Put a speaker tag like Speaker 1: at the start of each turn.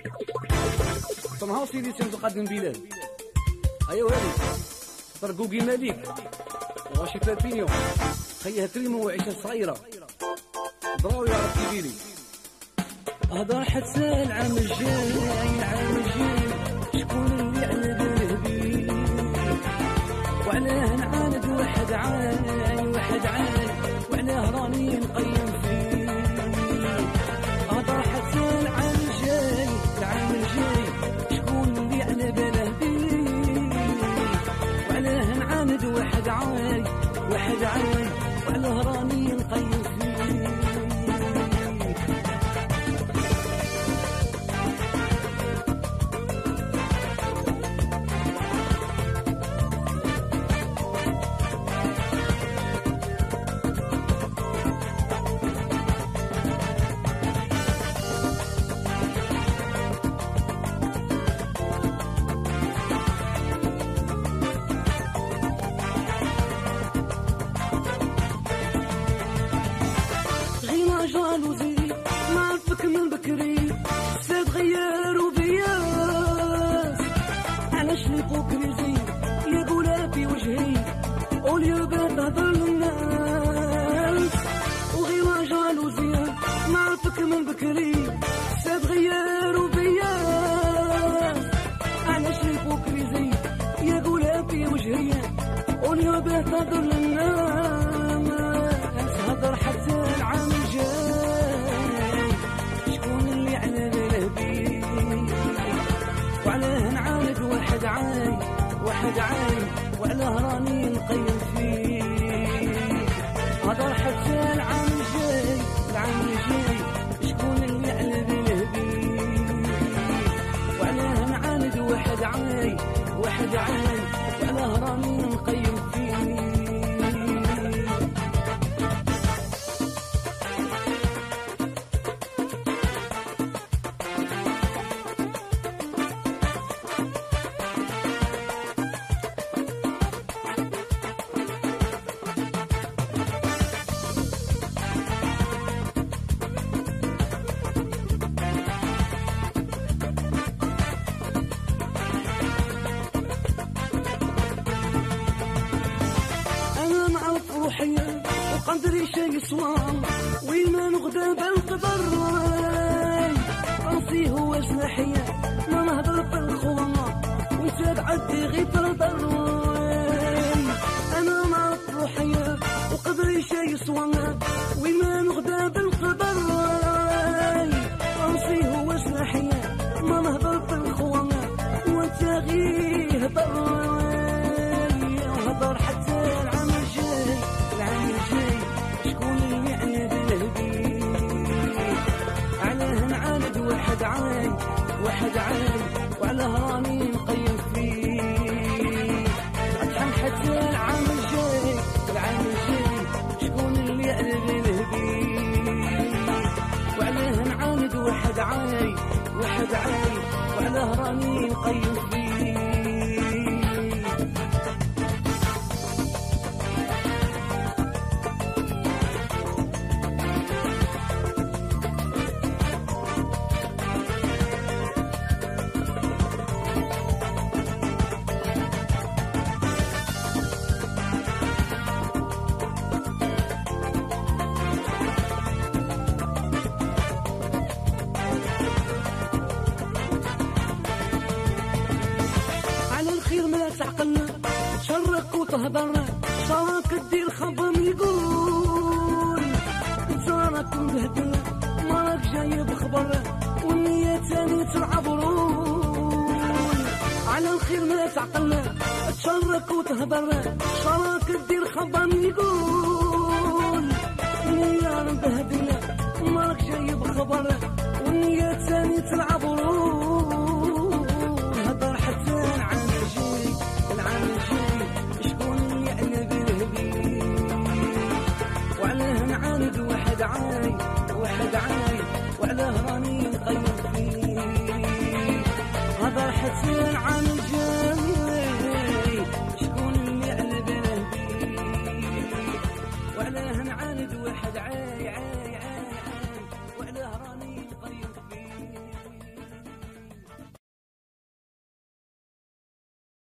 Speaker 1: طمها سيدي تقدم بلاد. ايوا هادي طرقوقي مالك وغاشي 30 يوم خيها تريمو وعيشة صغيرة ضراو يا ربي بيلي.
Speaker 2: هضر حتى العام الجاي العام الجاي شكون اللي على باله بيه وعلاه نعاند واحد عاي واحد عاي وعلاه راني نقيم فيه. هضر حتى العام الجاي العام الجاي شكون اللي على باله بيه وعلاه نعاند واحد عاي واحد عاي وعلاه راني نقيم فيه. جالوزي نعرفك من بكري ساد غيار وبياس علاش ليبوكريزي يا قولا في وجهي واليا تهضر للناس وغير جالوزي نعرفك من بكري ساد غيار وبياس علاش ليبوكريزي يا قولا في وجهي واليا تهضر للناس. هضر حتى العام الجاي شكون اللي على باله بيه وعلاه نعاند واحد عاي واحد عاي وعلاه راني نقيم فيه. هضر حتى العام الجاي العام الجاي شكون اللي على باله بيه وعلاه نعاند واحد عاي واحد عاي وعلاه راني نقيم فيه. روحية وقدري شي يسوى وين ما نغدا بالقدر راسي هو جناحية ما نهضر بالخوة وانت تعدي غير تردر. انا نعرف روحية وقدري شي يسوى وين ما نغدا بالقدر راسي هو جناحية ما نهضر بالخوة وانت غير هضر. وهضر حتى العام الجاي العام الجاي شكون اللي على باله بيه علاه نعاند واحد عاي واحد عاي وعلاه راني نقيم فيه. اطحن حتى العام الجاي العام الجاي شكون اللي على باله بيه وعلاه نعاند واحد عاي واحد عاي وعلاه راني نقيم فيه. الخير ما تعقلنا شرك وتهضر شراك دير خبر يقول زارك مبهدل ماك جاي بخبر والنية تاني تلعب رول. على الخير ما تعقلنا تشرك وتهضر شراك دير خبر يقول النية مبهدل ماك جاي بخبر والنية تاني تلعب رول. هضر حتى العام الجاي العام الجاي شكون اللي على باله بيه وعلاه نعاند واحد عاي واحد عاي وعلاه راني نقيم فيه. هضر حتى العام